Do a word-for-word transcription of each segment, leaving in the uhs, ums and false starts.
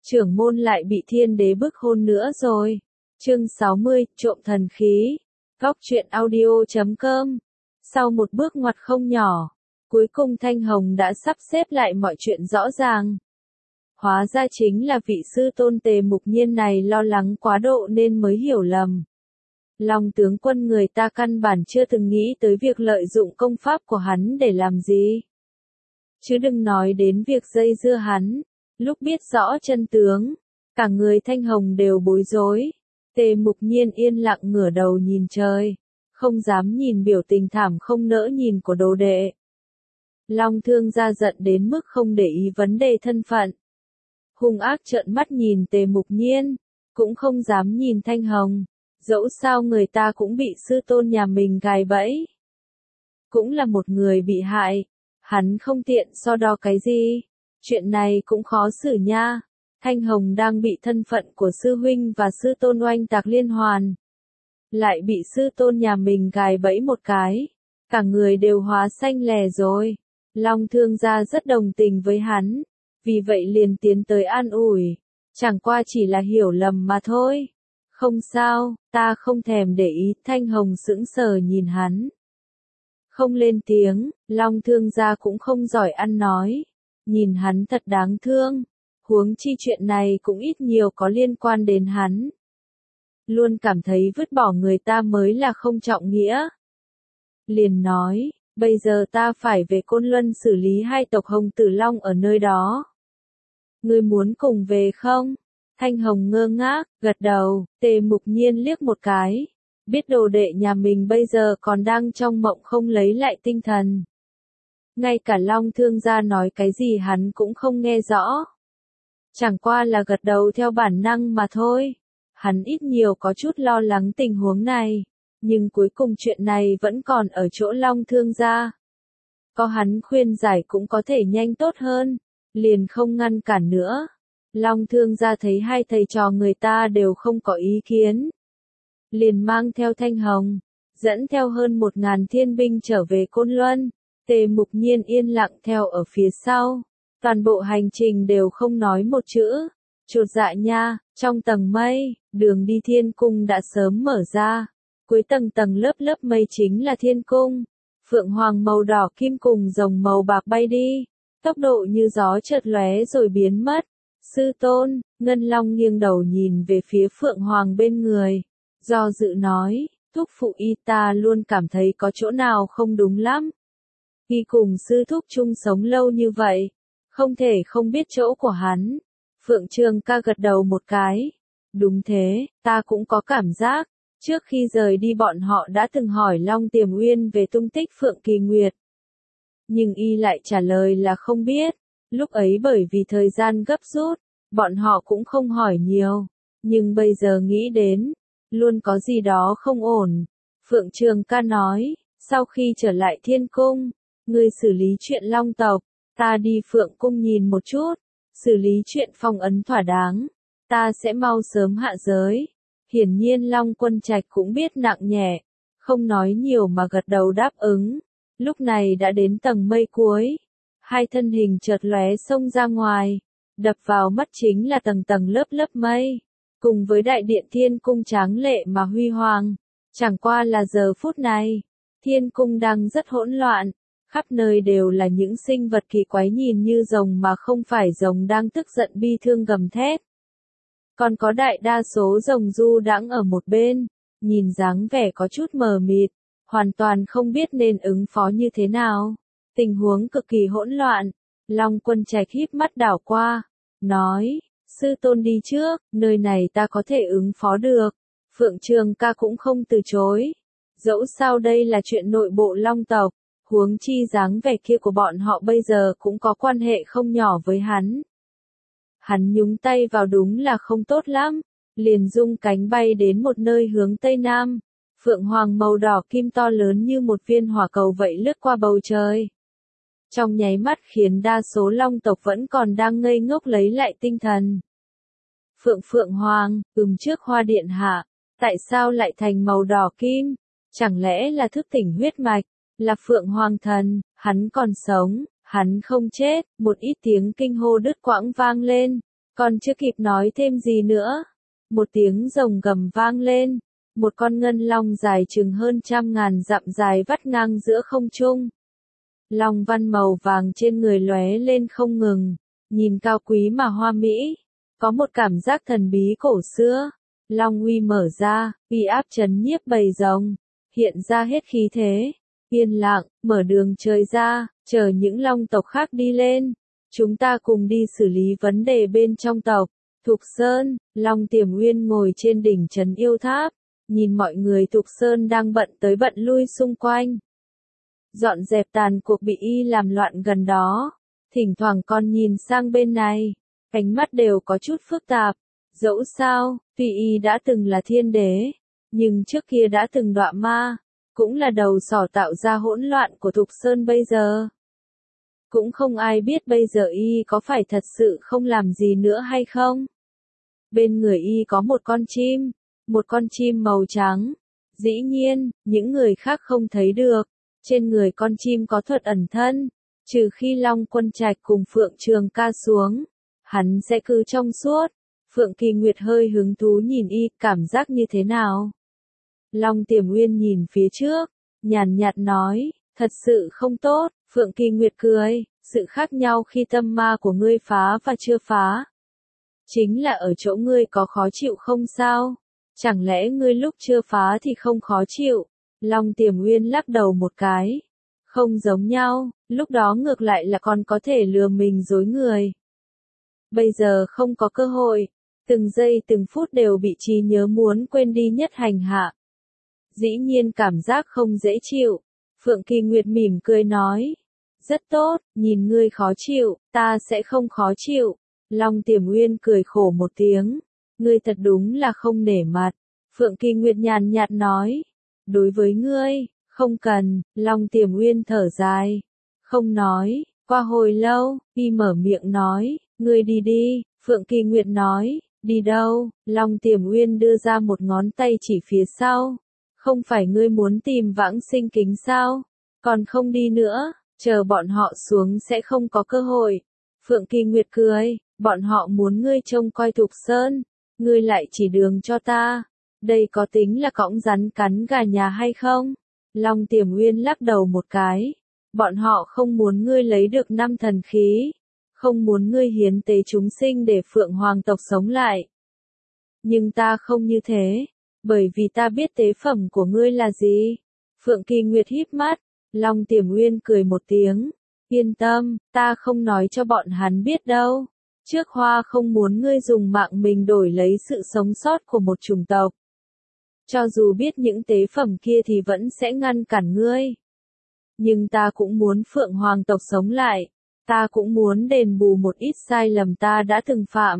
trưởng môn lại bị thiên đế bức hôn nữa rồi. Chương sáu mươi, trộm thần khí. Góc truyện audio chấm com. Sau một bước ngoặt không nhỏ, cuối cùng Thanh Hồng đã sắp xếp lại mọi chuyện rõ ràng. Hóa ra chính là vị sư tôn Tề Mục Nhiên này lo lắng quá độ nên mới hiểu lầm. Long tướng quân người ta căn bản chưa từng nghĩ tới việc lợi dụng công pháp của hắn để làm gì. Chứ đừng nói đến việc dây dưa hắn. Lúc biết rõ chân tướng, cả người Thanh Hồng đều bối rối. Tề Mục Nhiên yên lặng ngửa đầu nhìn trời, không dám nhìn biểu tình thảm không nỡ nhìn của đồ đệ. Long Thương gia giận đến mức không để ý vấn đề thân phận. Hung ác trợn mắt nhìn Tề Mục Nhiên, cũng không dám nhìn Thanh Hồng, dẫu sao người ta cũng bị sư tôn nhà mình gài bẫy. Cũng là một người bị hại, hắn không tiện so đo cái gì. Chuyện này cũng khó xử nha. Thanh Hồng đang bị thân phận của sư huynh và sư tôn oanh tạc liên hoàn. Lại bị sư tôn nhà mình gài bẫy một cái. Cả người đều hóa xanh lè rồi. Long Thương gia rất đồng tình với hắn. Vì vậy liền tiến tới an ủi. Chẳng qua chỉ là hiểu lầm mà thôi. Không sao, ta không thèm để ý. Thanh Hồng sững sờ nhìn hắn. Không lên tiếng, Long Thương gia cũng không giỏi ăn nói. Nhìn hắn thật đáng thương, huống chi chuyện này cũng ít nhiều có liên quan đến hắn. Luôn cảm thấy vứt bỏ người ta mới là không trọng nghĩa. Liền nói, bây giờ ta phải về Côn Luân xử lý hai tộc Hồng Tử Long ở nơi đó. Ngươi muốn cùng về không? Thanh Hồng ngơ ngác, gật đầu. Tề Mục Nhiên liếc một cái. Biết đồ đệ nhà mình bây giờ còn đang trong mộng không lấy lại tinh thần. Ngay cả Long Thương gia nói cái gì hắn cũng không nghe rõ. Chẳng qua là gật đầu theo bản năng mà thôi. Hắn ít nhiều có chút lo lắng tình huống này. Nhưng cuối cùng chuyện này vẫn còn ở chỗ Long Thương gia. Có hắn khuyên giải cũng có thể nhanh tốt hơn. Liền không ngăn cản nữa. Long Thương gia thấy hai thầy trò người ta đều không có ý kiến. Liền mang theo Thanh Hồng. Dẫn theo hơn một ngàn thiên binh trở về Côn Luân. Tề Mục Nhiên yên lặng theo ở phía sau. Toàn bộ hành trình đều không nói một chữ. Chột dạ nha, trong tầng mây, đường đi thiên cung đã sớm mở ra. Cuối tầng tầng lớp lớp mây chính là thiên cung. Phượng hoàng màu đỏ kim cùng rồng màu bạc bay đi. Tốc độ như gió chợt lóe rồi biến mất. Sư tôn, Ngân Long nghiêng đầu nhìn về phía Phượng hoàng bên người. Do dự nói, thúc phụ y ta luôn cảm thấy có chỗ nào không đúng lắm. Khi cùng sư thúc chung sống lâu như vậy, không thể không biết chỗ của hắn. Phượng Trường ca gật đầu một cái. Đúng thế, ta cũng có cảm giác. Trước khi rời đi bọn họ đã từng hỏi Long Tiềm Uyên về tung tích Phượng Kỳ Nguyệt. Nhưng y lại trả lời là không biết. Lúc ấy bởi vì thời gian gấp rút, bọn họ cũng không hỏi nhiều. Nhưng bây giờ nghĩ đến, luôn có gì đó không ổn. Phượng Trường ca nói, sau khi trở lại thiên cung, ngươi xử lý chuyện Long tộc, ta đi Phượng cung nhìn một chút, xử lý chuyện phong ấn thỏa đáng, ta sẽ mau sớm hạ giới. Hiển nhiên Long Quân Trạch cũng biết nặng nhẹ, không nói nhiều mà gật đầu đáp ứng. Lúc này đã đến tầng mây cuối, hai thân hình chợt lóe xông ra ngoài, đập vào mắt chính là tầng tầng lớp lớp mây, cùng với đại điện thiên cung tráng lệ mà huy hoàng. Chẳng qua là giờ phút này, thiên cung đang rất hỗn loạn. Khắp nơi đều là những sinh vật kỳ quái nhìn như rồng mà không phải rồng đang tức giận bi thương gầm thét. Còn có đại đa số rồng du đãng ở một bên, nhìn dáng vẻ có chút mờ mịt, hoàn toàn không biết nên ứng phó như thế nào. Tình huống cực kỳ hỗn loạn. Long Quân Trạch híp mắt đảo qua, nói, sư tôn đi trước, nơi này ta có thể ứng phó được. Phượng Trường ca cũng không từ chối. Dẫu sao đây là chuyện nội bộ Long tộc. Huống chi dáng vẻ kia của bọn họ bây giờ cũng có quan hệ không nhỏ với hắn. Hắn nhúng tay vào đúng là không tốt lắm, liền rung cánh bay đến một nơi hướng Tây Nam. Phượng hoàng màu đỏ kim to lớn như một viên hỏa cầu vậy lướt qua bầu trời. Trong nháy mắt khiến đa số Long tộc vẫn còn đang ngây ngốc lấy lại tinh thần. Phượng Phượng Hoàng, ừm trước Hoa Điện hạ, tại sao lại thành màu đỏ kim? Chẳng lẽ là thức tỉnh huyết mạch? Là Phượng Hoàng thần, hắn còn sống, hắn không chết. Một ít tiếng kinh hô đứt quãng vang lên. Còn chưa kịp nói thêm gì nữa, một tiếng rồng gầm vang lên, một con ngân long dài chừng hơn trăm ngàn dặm dài vắt ngang giữa không trung. Long văn màu vàng trên người lóe lên không ngừng, nhìn cao quý mà hoa mỹ, có một cảm giác thần bí cổ xưa. Long uy mở ra, uy áp trấn nhiếp bầy rồng, hiện ra hết khí thế, yên lặng, mở đường trời ra, chờ những long tộc khác đi lên. Chúng ta cùng đi xử lý vấn đề bên trong tộc. Thục Sơn, Long Tiềm Uyên ngồi trên đỉnh trấn yêu tháp, nhìn mọi người Thục Sơn đang bận tới bận lui xung quanh. Dọn dẹp tàn cuộc bị y làm loạn gần đó, thỉnh thoảng còn nhìn sang bên này, ánh mắt đều có chút phức tạp. Dẫu sao, tuy y đã từng là thiên đế, nhưng trước kia đã từng đọa ma, cũng là đầu sỏ tạo ra hỗn loạn của Thục Sơn bây giờ. Cũng không ai biết bây giờ y có phải thật sự không làm gì nữa hay không. Bên người y có một con chim, một con chim màu trắng. Dĩ nhiên, những người khác không thấy được. Trên người con chim có thuật ẩn thân, trừ khi Long Quân Trạch cùng Phượng Trường Ca xuống, hắn sẽ cứ trong suốt. Phượng Kỳ Nguyệt hơi hứng thú nhìn y, cảm giác như thế nào? Long Tiềm Uyên nhìn phía trước, nhàn nhạt nói, thật sự không tốt. Phượng Kỳ Nguyệt cười, sự khác nhau khi tâm ma của ngươi phá và chưa phá. Chính là ở chỗ ngươi có khó chịu không sao? Chẳng lẽ ngươi lúc chưa phá thì không khó chịu? Long Tiềm Uyên lắc đầu một cái. Không giống nhau, lúc đó ngược lại là còn có thể lừa mình dối người. Bây giờ không có cơ hội, từng giây từng phút đều bị trí nhớ muốn quên đi nhất hành hạ. Dĩ nhiên cảm giác không dễ chịu. Phượng Kỳ Nguyệt mỉm cười nói. Rất tốt, nhìn ngươi khó chịu, ta sẽ không khó chịu. Long Tiềm Uyên cười khổ một tiếng. Ngươi thật đúng là không nể mặt. Phượng Kỳ Nguyệt nhàn nhạt nói. Đối với ngươi, không cần. Long Tiềm Uyên thở dài. Không nói, qua hồi lâu, y mở miệng nói. Ngươi đi đi. Phượng Kỳ Nguyệt nói. Đi đâu? Long Tiềm Uyên đưa ra một ngón tay chỉ phía sau. Không phải ngươi muốn tìm vãng sinh kính sao? Còn không đi nữa, chờ bọn họ xuống sẽ không có cơ hội. Phượng Kỳ Nguyệt cười, bọn họ muốn ngươi trông coi Thục Sơn, ngươi lại chỉ đường cho ta. Đây có tính là cõng rắn cắn gà nhà hay không? Long Tiềm Uyên lắc đầu một cái. Bọn họ không muốn ngươi lấy được năm thần khí, không muốn ngươi hiến tế chúng sinh để Phượng Hoàng tộc sống lại. Nhưng ta không như thế, bởi vì ta biết tế phẩm của ngươi là gì. Phượng Kỳ Nguyệt híp mắt, Long Tiềm Uyên cười một tiếng. Yên tâm, ta không nói cho bọn hắn biết đâu. Trước Hoa không muốn ngươi dùng mạng mình đổi lấy sự sống sót của một chủng tộc. Cho dù biết những tế phẩm kia thì vẫn sẽ ngăn cản ngươi. Nhưng ta cũng muốn Phượng Hoàng tộc sống lại. Ta cũng muốn đền bù một ít sai lầm ta đã từng phạm.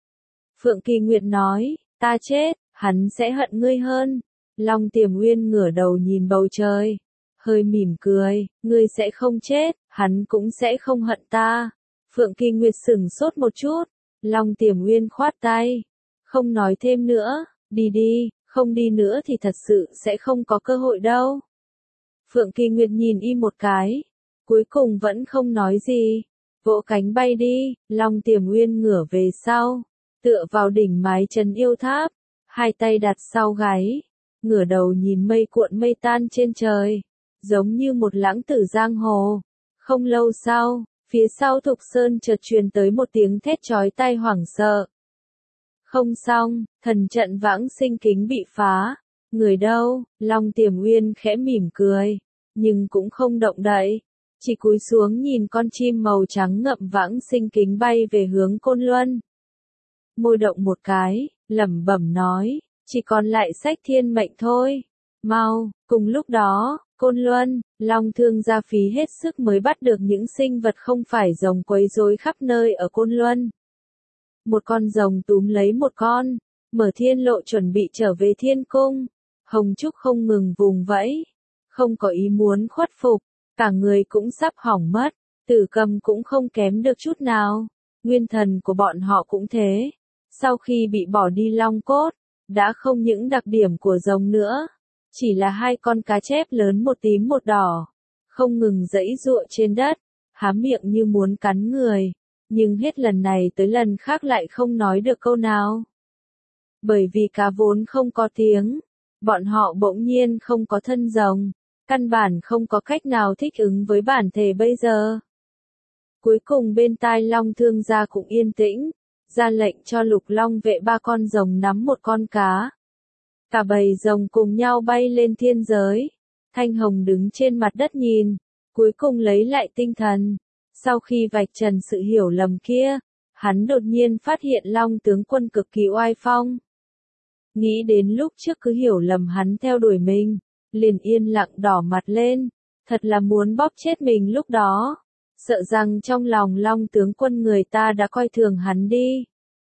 Phượng Kỳ Nguyệt nói, ta chết, hắn sẽ hận ngươi hơn. Long Tiềm Uyên ngửa đầu nhìn bầu trời, hơi mỉm cười, ngươi sẽ không chết, hắn cũng sẽ không hận ta. Phượng Kỳ Nguyệt sửng sốt một chút, Long Tiềm Uyên khoát tay, không nói thêm nữa, đi đi, không đi nữa thì thật sự sẽ không có cơ hội đâu. Phượng Kỳ Nguyệt nhìn y một cái, cuối cùng vẫn không nói gì, vỗ cánh bay đi. Long Tiềm Uyên ngửa về sau, tựa vào đỉnh mái trấn yêu tháp, hai tay đặt sau gáy, ngửa đầu nhìn mây cuộn mây tan trên trời, giống như một lãng tử giang hồ. Không lâu sau, phía sau Thục Sơn chợt truyền tới một tiếng thét chói tai hoảng sợ. Không xong, thần trận vãng sinh kính bị phá. Người đâu? Long Tiềm Uyên khẽ mỉm cười, nhưng cũng không động đậy, chỉ cúi xuống nhìn con chim màu trắng ngậm vãng sinh kính bay về hướng Côn Luân. Môi động một cái, lẩm bẩm nói, chỉ còn lại sách thiên mệnh thôi. Mau, cùng lúc đó, Côn Luân, Long Thương gia phí hết sức mới bắt được những sinh vật không phải rồng quấy rối khắp nơi ở Côn Luân. Một con rồng túm lấy một con, mở thiên lộ chuẩn bị trở về thiên cung. Hồng Trúc không ngừng vùng vẫy, không có ý muốn khuất phục, cả người cũng sắp hỏng mất. Tử Cầm cũng không kém được chút nào, nguyên thần của bọn họ cũng thế. Sau khi bị bỏ đi long cốt, đã không những đặc điểm của rồng nữa, chỉ là hai con cá chép lớn một tím một đỏ, không ngừng giãy giụa trên đất, há miệng như muốn cắn người. nhưng hết lần này tới lần khác lại không nói được câu nào. Bởi vì cá vốn không có tiếng, bọn họ bỗng nhiên không có thân rồng, căn bản không có cách nào thích ứng với bản thể bây giờ. Cuối cùng bên tai Long Thương gia cũng yên tĩnh, ra lệnh cho Lục Long vệ ba con rồng nắm một con cá. Cả bầy rồng cùng nhau bay lên thiên giới. Thanh Hồng đứng trên mặt đất nhìn, cuối cùng lấy lại tinh thần. Sau khi vạch trần sự hiểu lầm kia, hắn đột nhiên phát hiện Long tướng quân cực kỳ oai phong. Nghĩ đến lúc trước cứ hiểu lầm hắn theo đuổi mình, liền yên lặng đỏ mặt lên, thật là muốn bóp chết mình lúc đó. Sợ rằng trong lòng Long tướng quân người ta đã coi thường hắn đi.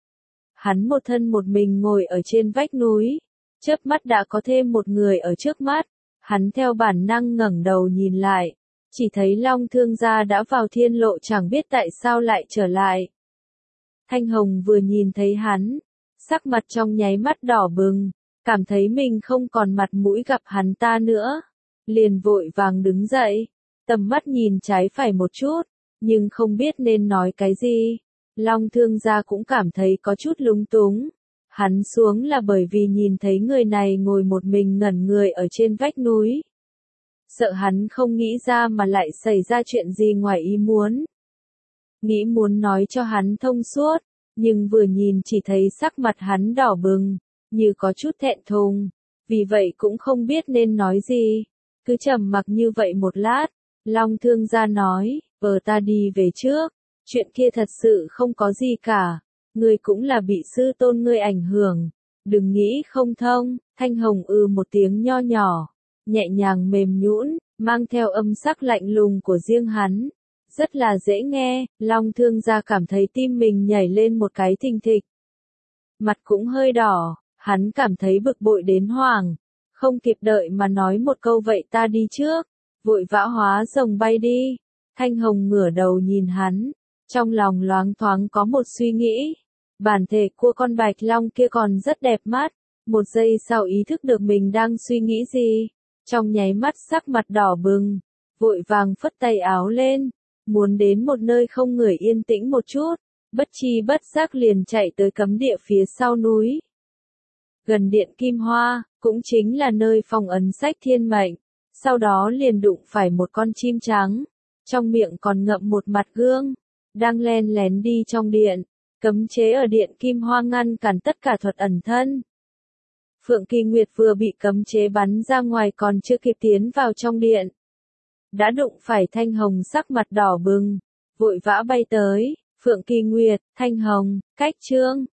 Hắn một thân một mình ngồi ở trên vách núi, chớp mắt đã có thêm một người ở trước mắt, hắn theo bản năng ngẩng đầu nhìn lại, chỉ thấy Long Thương gia đã vào thiên lộ chẳng biết tại sao lại trở lại. Thanh Hồng vừa nhìn thấy hắn, sắc mặt trong nháy mắt đỏ bừng, cảm thấy mình không còn mặt mũi gặp hắn ta nữa, liền vội vàng đứng dậy, tầm mắt nhìn trái phải một chút, nhưng không biết nên nói cái gì. Long Thương gia cũng cảm thấy có chút lúng túng. Hắn xuống là bởi vì nhìn thấy người này ngồi một mình ngẩn người ở trên vách núi. Sợ hắn không nghĩ ra mà lại xảy ra chuyện gì ngoài ý muốn. Nghĩ muốn nói cho hắn thông suốt, nhưng vừa nhìn chỉ thấy sắc mặt hắn đỏ bừng, như có chút thẹn thùng, vì vậy cũng không biết nên nói gì. Cứ trầm mặc như vậy một lát, Long Thương gia nói, vợ ta đi về trước, chuyện kia thật sự không có gì cả, ngươi cũng là bị sư tôn ngươi ảnh hưởng, đừng nghĩ không thông. Thanh Hồng ư một tiếng nho nhỏ, nhẹ nhàng mềm nhũn, mang theo âm sắc lạnh lùng của riêng hắn, rất là dễ nghe. Long Thương gia cảm thấy tim mình nhảy lên một cái thình thịch, mặt cũng hơi đỏ, hắn cảm thấy bực bội đến hoảng, không kịp đợi mà nói một câu vậy ta đi trước, vội vã hóa rồng bay đi. Thanh Hồng ngửa đầu nhìn hắn, trong lòng loáng thoáng có một suy nghĩ, bản thể của con bạch long kia còn rất đẹp mắt, một giây sau ý thức được mình đang suy nghĩ gì, trong nháy mắt sắc mặt đỏ bừng, vội vàng phất tay áo lên, muốn đến một nơi không người yên tĩnh một chút, bất chi bất giác liền chạy tới cấm địa phía sau núi. Gần điện Kim Hoa, cũng chính là nơi phong ấn sách thiên mệnh, sau đó liền đụng phải một con chim trắng, trong miệng còn ngậm một mặt gương, đang len lén đi trong điện, cấm chế ở điện Kim Hoa ngăn cản tất cả thuật ẩn thân. Phượng Kỳ Nguyệt vừa bị cấm chế bắn ra ngoài còn chưa kịp tiến vào trong điện, đã đụng phải Thanh Hồng sắc mặt đỏ bừng, vội vã bay tới. Phượng Kỳ Nguyệt, Thanh Hồng, cách chương.